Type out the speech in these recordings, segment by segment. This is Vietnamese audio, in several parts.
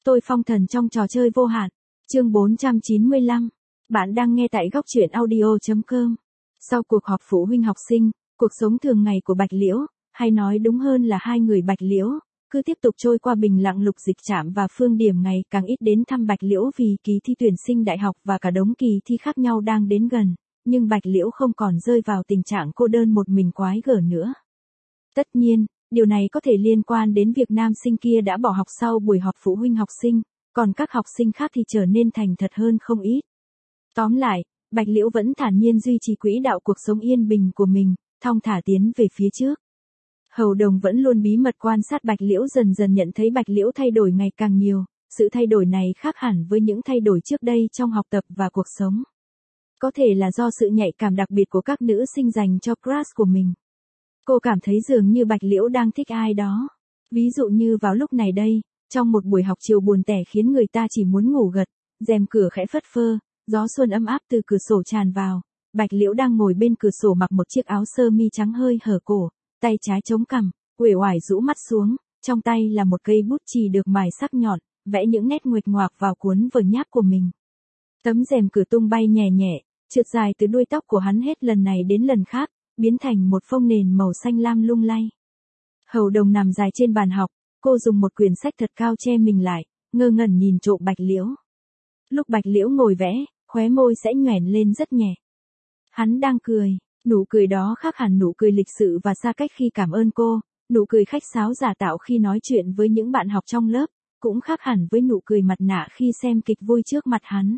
Tôi phong thần trong trò chơi vô hạn. Chương 495. Bạn đang nghe tại góc truyện audio.com. Sau cuộc họp phụ huynh học sinh, cuộc sống thường ngày của Bạch Liễu, hay nói đúng hơn là hai người Bạch Liễu, cứ tiếp tục trôi qua bình lặng. Lục Dịch Trạm và Phương Điểm ngày càng ít đến thăm Bạch Liễu vì kỳ thi tuyển sinh đại học và cả đống kỳ thi khác nhau đang đến gần, nhưng Bạch Liễu không còn rơi vào tình trạng cô đơn một mình quái gở nữa. Tất nhiên, điều này có thể liên quan đến việc nam sinh kia đã bỏ học sau buổi họp phụ huynh học sinh, còn các học sinh khác thì trở nên thành thật hơn không ít. Tóm lại, Bạch Liễu vẫn thản nhiên duy trì quỹ đạo cuộc sống yên bình của mình, thong thả tiến về phía trước. Hầu Đồng vẫn luôn bí mật quan sát Bạch Liễu, dần dần nhận thấy Bạch Liễu thay đổi ngày càng nhiều, sự thay đổi này khác hẳn với những thay đổi trước đây trong học tập và cuộc sống. Có thể là do sự nhạy cảm đặc biệt của các nữ sinh dành cho crush của mình. Cô cảm thấy dường như Bạch Liễu đang thích ai đó. Ví dụ như vào lúc này đây, trong một buổi học chiều buồn tẻ khiến người ta chỉ muốn ngủ gật, rèm cửa khẽ phất phơ, gió xuân ấm áp từ cửa sổ tràn vào. Bạch Liễu đang ngồi bên cửa sổ mặc một chiếc áo sơ mi trắng hơi hở cổ, tay trái chống cằm, uể oải rũ mắt xuống, trong tay là một cây bút chì được mài sắc nhọn, vẽ những nét nguệch ngoạc vào cuốn vở nháp của mình. Tấm rèm cửa tung bay nhẹ nhẹ, trượt dài từ đuôi tóc của hắn hết lần này đến lần khác, biến thành một phông nền màu xanh lam lung lay. Hầu Đồng nằm dài trên bàn học, cô dùng một quyển sách thật cao che mình lại, ngơ ngẩn nhìn trộm Bạch Liễu. Lúc Bạch Liễu ngồi vẽ, khóe môi sẽ nhoẻn lên rất nhẹ. Hắn đang cười, nụ cười đó khác hẳn nụ cười lịch sự và xa cách khi cảm ơn cô, nụ cười khách sáo giả tạo khi nói chuyện với những bạn học trong lớp, cũng khác hẳn với nụ cười mặt nạ khi xem kịch vui trước mặt hắn.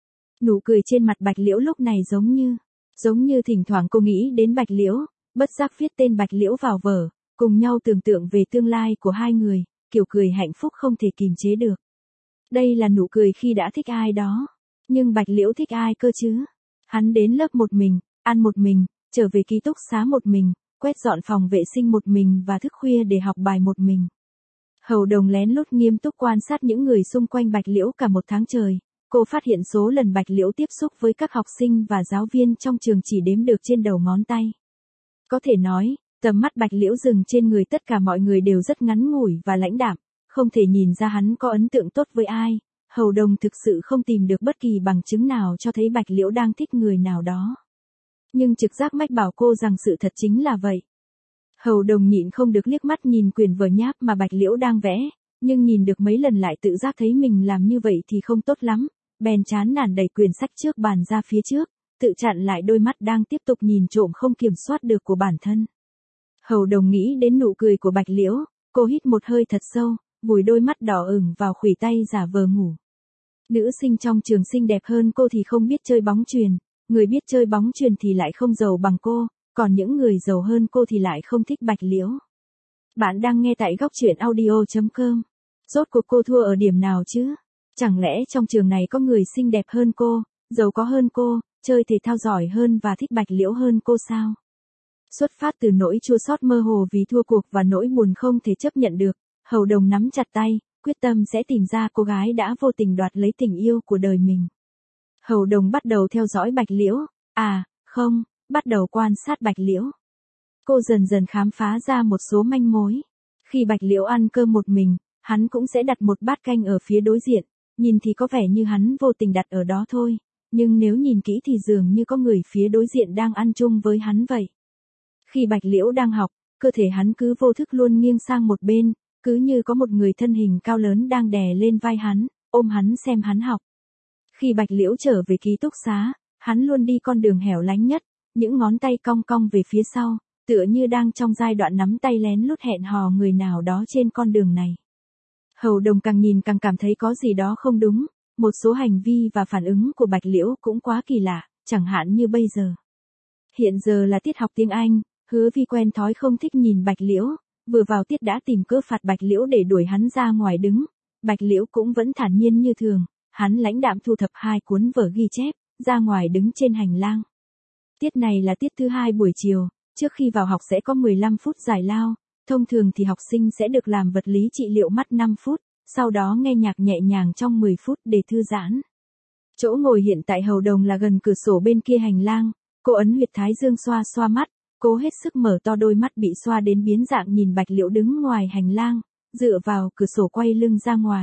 Nụ cười trên mặt Bạch Liễu lúc này giống như thỉnh thoảng cô nghĩ đến Bạch Liễu, bất giác viết tên Bạch Liễu vào vở, cùng nhau tưởng tượng về tương lai của hai người, kiểu cười hạnh phúc không thể kìm chế được. Đây là nụ cười khi đã thích ai đó. Nhưng Bạch Liễu thích ai cơ chứ? Hắn đến lớp một mình, ăn một mình, trở về ký túc xá một mình, quét dọn phòng vệ sinh một mình và thức khuya để học bài một mình. Hầu Đồng lén lút nghiêm túc quan sát những người xung quanh Bạch Liễu cả một tháng trời. Cô phát hiện số lần Bạch Liễu tiếp xúc với các học sinh và giáo viên trong trường chỉ đếm được trên đầu ngón tay. Có thể nói, tầm mắt Bạch Liễu dừng trên người tất cả mọi người đều rất ngắn ngủi và lãnh đạm, không thể nhìn ra hắn có ấn tượng tốt với ai. Hầu Đồng thực sự không tìm được bất kỳ bằng chứng nào cho thấy Bạch Liễu đang thích người nào đó. Nhưng trực giác mách bảo cô rằng sự thật chính là vậy. Hầu Đồng nhịn không được liếc mắt nhìn quyển vở nháp mà Bạch Liễu đang vẽ, nhưng nhìn được mấy lần lại tự giác thấy mình làm như vậy thì không tốt lắm, bèn chán nản đẩy quyển sách trước bàn ra phía trước, tự chặn lại đôi mắt đang tiếp tục nhìn trộm không kiểm soát được của bản thân. Hầu Đồng nghĩ đến nụ cười của Bạch Liễu, cô hít một hơi thật sâu, vùi đôi mắt đỏ ửng vào khuỷu tay giả vờ ngủ. Nữ sinh trong trường xinh đẹp hơn cô thì không biết chơi bóng chuyền, người biết chơi bóng chuyền thì lại không giàu bằng cô, còn những người giàu hơn cô thì lại không thích Bạch Liễu. Bạn đang nghe tại góc truyện audio.com. Rốt cuộc cô thua ở điểm nào chứ? Chẳng lẽ trong trường này có người xinh đẹp hơn cô, giàu có hơn cô, chơi thể thao giỏi hơn và thích Bạch Liễu hơn cô sao? Xuất phát từ nỗi chua xót mơ hồ vì thua cuộc và nỗi buồn không thể chấp nhận được, Hầu Đồng nắm chặt tay, quyết tâm sẽ tìm ra cô gái đã vô tình đoạt lấy tình yêu của đời mình. Hầu Đồng bắt đầu theo dõi Bạch Liễu, bắt đầu quan sát Bạch Liễu. Cô dần dần khám phá ra một số manh mối. Khi Bạch Liễu ăn cơm một mình, hắn cũng sẽ đặt một bát canh ở phía đối diện, nhìn thì có vẻ như hắn vô tình đặt ở đó thôi, nhưng nếu nhìn kỹ thì dường như có người phía đối diện đang ăn chung với hắn vậy. Khi Bạch Liễu đang học, cơ thể hắn cứ vô thức luôn nghiêng sang một bên, cứ như có một người thân hình cao lớn đang đè lên vai hắn, ôm hắn xem hắn học. Khi Bạch Liễu trở về ký túc xá, hắn luôn đi con đường hẻo lánh nhất, những ngón tay cong cong về phía sau, tựa như đang trong giai đoạn nắm tay lén lút hẹn hò người nào đó trên con đường này. Hầu Đồng càng nhìn càng cảm thấy có gì đó không đúng, một số hành vi và phản ứng của Bạch Liễu cũng quá kỳ lạ, chẳng hạn như bây giờ. Hiện giờ là tiết học tiếng Anh, Hứa Vi quen thói không thích nhìn Bạch Liễu, vừa vào tiết đã tìm cớ phạt Bạch Liễu để đuổi hắn ra ngoài đứng. Bạch Liễu cũng vẫn thản nhiên như thường, hắn lãnh đạm thu thập 2 cuốn vở ghi chép, ra ngoài đứng trên hành lang. Tiết này là tiết thứ 2 buổi chiều, trước khi vào học sẽ có 15 phút giải lao, thông thường thì học sinh sẽ được làm vật lý trị liệu mắt 5 phút, sau đó nghe nhạc nhẹ nhàng trong 10 phút để thư giãn. Chỗ ngồi hiện tại Hầu Đồng là gần cửa sổ bên kia hành lang, cô ấn huyệt thái dương xoa xoa mắt, cố hết sức mở to đôi mắt bị xoa đến biến dạng nhìn Bạch Liễu đứng ngoài hành lang, dựa vào cửa sổ quay lưng ra ngoài,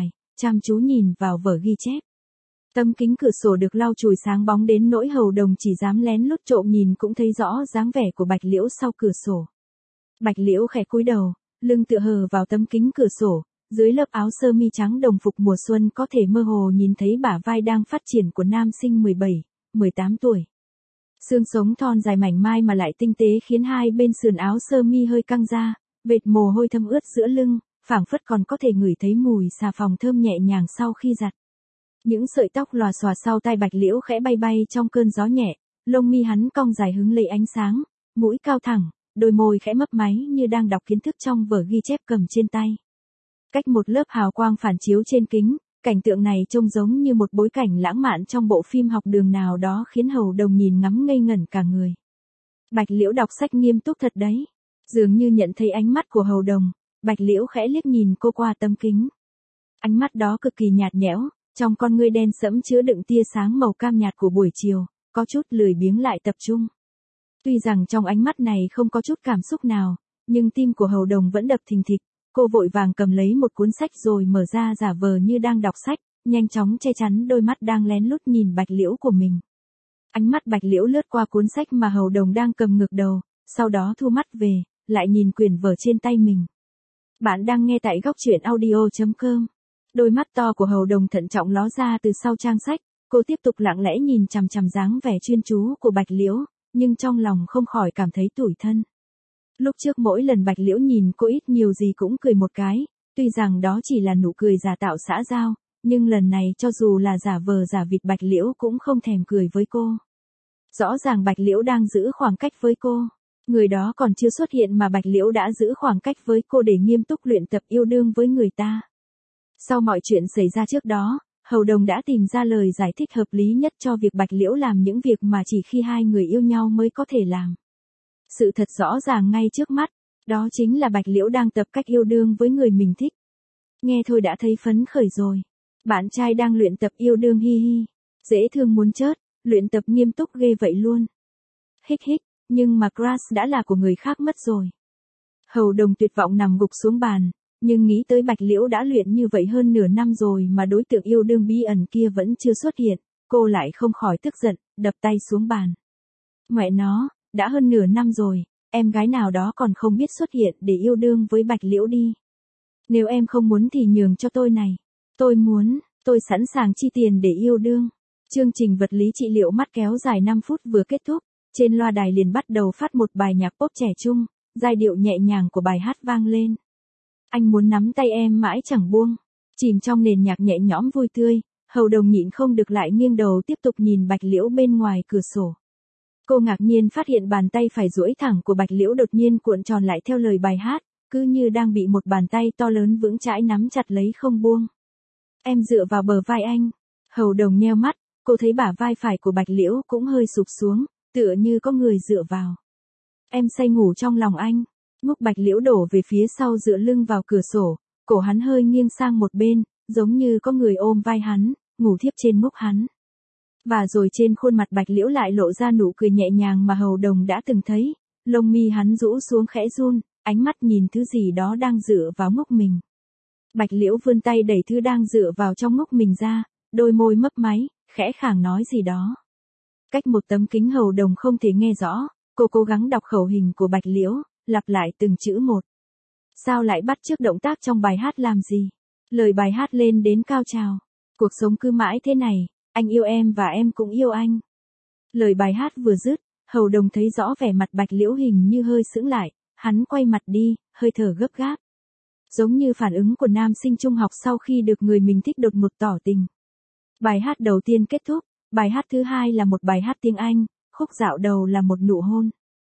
chăm chú nhìn vào vở ghi chép. Tấm kính cửa sổ được lau chùi sáng bóng đến nỗi Hầu Đồng chỉ dám lén lút trộm nhìn cũng thấy rõ dáng vẻ của Bạch Liễu sau cửa sổ. Bạch Liễu khẽ cúi đầu, lưng tựa hờ vào tấm kính cửa sổ, dưới lớp áo sơ mi trắng đồng phục mùa xuân có thể mơ hồ nhìn thấy bả vai đang phát triển của nam sinh 17, 18 tuổi. Xương sống thon dài mảnh mai mà lại tinh tế khiến hai bên sườn áo sơ mi hơi căng ra, vệt mồ hôi thấm ướt giữa lưng, phảng phất còn có thể ngửi thấy mùi xà phòng thơm nhẹ nhàng sau khi giặt. Những sợi tóc lòa xòa sau tai Bạch Liễu khẽ bay bay trong cơn gió nhẹ, lông mi hắn cong dài hứng lấy ánh sáng, mũi cao thẳng, đôi môi khẽ mấp máy như đang đọc kiến thức trong vở ghi chép cầm trên tay. Cách một lớp hào quang phản chiếu trên kính, cảnh tượng này trông giống như một bối cảnh lãng mạn trong bộ phim học đường nào đó khiến Hầu Đồng nhìn ngắm ngây ngẩn cả người. Bạch Liễu đọc sách nghiêm túc thật đấy. Dường như nhận thấy ánh mắt của Hầu Đồng, Bạch Liễu khẽ liếc nhìn cô qua tấm kính. Ánh mắt đó cực kỳ nhạt nhẽo, trong con ngươi đen sẫm chứa đựng tia sáng màu cam nhạt của buổi chiều, có chút lười biếng lại tập trung. Tuy rằng trong ánh mắt này không có chút cảm xúc nào, nhưng tim của Hầu Đồng vẫn đập thình thịch. Cô vội vàng cầm lấy một cuốn sách rồi mở ra giả vờ như đang đọc sách, nhanh chóng che chắn đôi mắt đang lén lút nhìn Bạch Liễu của mình. Ánh mắt Bạch Liễu lướt qua cuốn sách mà Hầu Đồng đang cầm ngược đầu, sau đó thu mắt về, lại nhìn quyển vở trên tay mình. Bạn đang nghe tại góc truyện audio.com. Đôi mắt to của Hầu Đồng thận trọng ló ra từ sau trang sách, cô tiếp tục lặng lẽ nhìn chằm chằm dáng vẻ chuyên chú của Bạch Liễu, nhưng trong lòng không khỏi cảm thấy tủi thân. Lúc trước mỗi lần Bạch Liễu nhìn cô ít nhiều gì cũng cười một cái, tuy rằng đó chỉ là nụ cười giả tạo xã giao, nhưng lần này cho dù là giả vờ giả vịt Bạch Liễu cũng không thèm cười với cô. Rõ ràng Bạch Liễu đang giữ khoảng cách với cô. Người đó còn chưa xuất hiện mà Bạch Liễu đã giữ khoảng cách với cô để nghiêm túc luyện tập yêu đương với người ta. Sau mọi chuyện xảy ra trước đó, Hầu Đồng đã tìm ra lời giải thích hợp lý nhất cho việc Bạch Liễu làm những việc mà chỉ khi hai người yêu nhau mới có thể làm. Sự thật rõ ràng ngay trước mắt, đó chính là Bạch Liễu đang tập cách yêu đương với người mình thích. Nghe thôi đã thấy phấn khởi rồi. Bạn trai đang luyện tập yêu đương hi hi. Dễ thương muốn chết, luyện tập nghiêm túc ghê vậy luôn. Hích hích, nhưng mà crush đã là của người khác mất rồi. Hầu Đồng tuyệt vọng nằm gục xuống bàn, nhưng nghĩ tới Bạch Liễu đã luyện như vậy hơn nửa năm rồi mà đối tượng yêu đương bí ẩn kia vẫn chưa xuất hiện, cô lại không khỏi tức giận, đập tay xuống bàn. Mẹ nó, đã hơn nửa năm rồi, em gái nào đó còn không biết xuất hiện để yêu đương với Bạch Liễu đi. Nếu em không muốn thì nhường cho tôi này. Tôi muốn, tôi sẵn sàng chi tiền để yêu đương. Chương trình vật lý trị liệu mắt kéo dài 5 phút vừa kết thúc, trên loa đài liền bắt đầu phát một bài nhạc pop trẻ trung, giai điệu nhẹ nhàng của bài hát vang lên. Anh muốn nắm tay em mãi chẳng buông. Chìm trong nền nhạc nhẹ nhõm vui tươi, Hầu Đồng nhịn không được lại nghiêng đầu tiếp tục nhìn Bạch Liễu bên ngoài cửa sổ. Cô ngạc nhiên phát hiện bàn tay phải duỗi thẳng của Bạch Liễu đột nhiên cuộn tròn lại theo lời bài hát, cứ như đang bị một bàn tay to lớn vững chãi nắm chặt lấy không buông. Em dựa vào bờ vai anh. Hầu Đồng nheo mắt, cô thấy bả vai phải của Bạch Liễu cũng hơi sụp xuống, tựa như có người dựa vào. Em say ngủ trong lòng anh. Ngúc Bạch Liễu đổ về phía sau dựa lưng vào cửa sổ, cổ hắn hơi nghiêng sang một bên, giống như có người ôm vai hắn, ngủ thiếp trên ngúc hắn. Và rồi trên khuôn mặt Bạch Liễu lại lộ ra nụ cười nhẹ nhàng mà Hầu Đồng đã từng thấy, lông mi hắn rũ xuống khẽ run, ánh mắt nhìn thứ gì đó đang dựa vào ngúc mình. Bạch Liễu vươn tay đẩy thứ đang dựa vào trong ngúc mình ra, đôi môi mấp máy, khẽ khàng nói gì đó. Cách một tấm kính Hầu Đồng không thể nghe rõ, cô cố gắng đọc khẩu hình của Bạch Liễu, lặp lại từng chữ một. Sao lại bắt chước động tác trong bài hát làm gì? Lời bài hát lên đến cao trào. Cuộc sống cứ mãi thế này, anh yêu em và em cũng yêu anh. Lời bài hát vừa dứt, Hầu Đồng thấy rõ vẻ mặt Bạch Liễu hình như hơi sững lại, hắn quay mặt đi, hơi thở gấp gáp. Giống như phản ứng của nam sinh trung học sau khi được người mình thích đột ngột tỏ tình. Bài hát đầu tiên kết thúc, bài hát thứ hai là một bài hát tiếng Anh, khúc dạo đầu là một nụ hôn.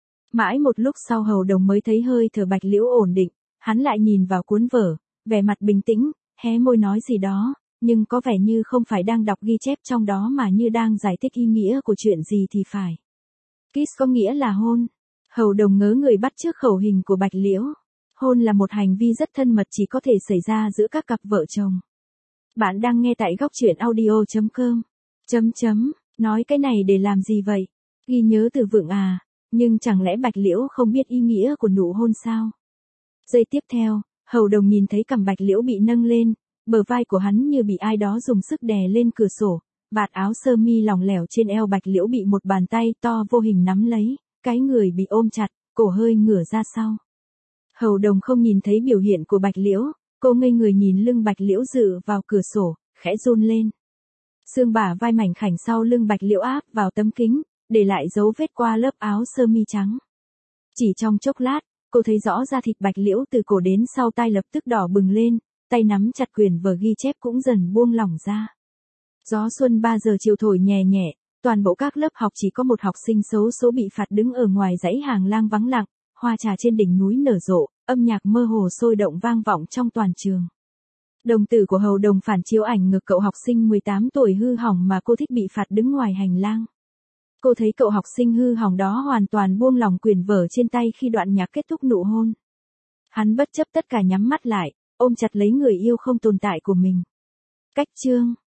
Mãi một lúc sau Hầu Đồng mới thấy hơi thở Bạch Liễu ổn định, hắn lại nhìn vào cuốn vở, vẻ mặt bình tĩnh, hé môi nói gì đó, nhưng có vẻ như không phải đang đọc ghi chép trong đó mà như đang giải thích ý nghĩa của chuyện gì thì phải. Kiss có nghĩa là hôn. Hầu Đồng ngớ người bắt chước khẩu hình của Bạch Liễu. Hôn là một hành vi rất thân mật chỉ có thể xảy ra giữa các cặp vợ chồng. Bạn đang nghe tại góc truyện audio.com. Nói cái này để làm gì vậy? Ghi nhớ từ vựng à? Nhưng chẳng lẽ Bạch Liễu không biết ý nghĩa của nụ hôn sao? Giây tiếp theo, Hầu Đồng nhìn thấy cằm Bạch Liễu bị nâng lên, Bờ vai của hắn như bị ai đó dùng sức đè lên cửa sổ, vạt áo sơ mi lỏng lẻo trên eo Bạch Liễu bị một bàn tay to vô hình nắm lấy, cái người bị ôm chặt, cổ hơi ngửa ra sau. Hầu Đồng không nhìn thấy biểu hiện của Bạch Liễu, cô ngây người nhìn lưng Bạch Liễu dựa vào cửa sổ, khẽ run lên. Xương bả vai mảnh khảnh sau lưng Bạch Liễu áp vào tấm kính, để lại dấu vết qua lớp áo sơ mi trắng. Chỉ trong chốc lát, cô thấy rõ da thịt Bạch Liễu từ cổ đến sau tai lập tức đỏ bừng lên, tay nắm chặt quyển vở ghi chép cũng dần buông lỏng ra. Gió xuân 3 giờ chiều thổi nhẹ nhẹ, toàn bộ các lớp học chỉ có một học sinh xấu số bị phạt đứng ở ngoài dãy hàng lang vắng lặng, hoa trà trên đỉnh núi nở rộ, âm nhạc mơ hồ sôi động vang vọng trong toàn trường. Đồng tử của Hầu Đồng phản chiếu ảnh ngực cậu học sinh 18 tuổi hư hỏng mà cô thích bị phạt đứng ngoài hành lang. Cô thấy cậu học sinh hư hỏng đó hoàn toàn buông lỏng quyển vở trên tay khi đoạn nhạc kết thúc nụ hôn. Hắn bất chấp tất cả nhắm mắt lại, ôm chặt lấy người yêu không tồn tại của mình. Cách chương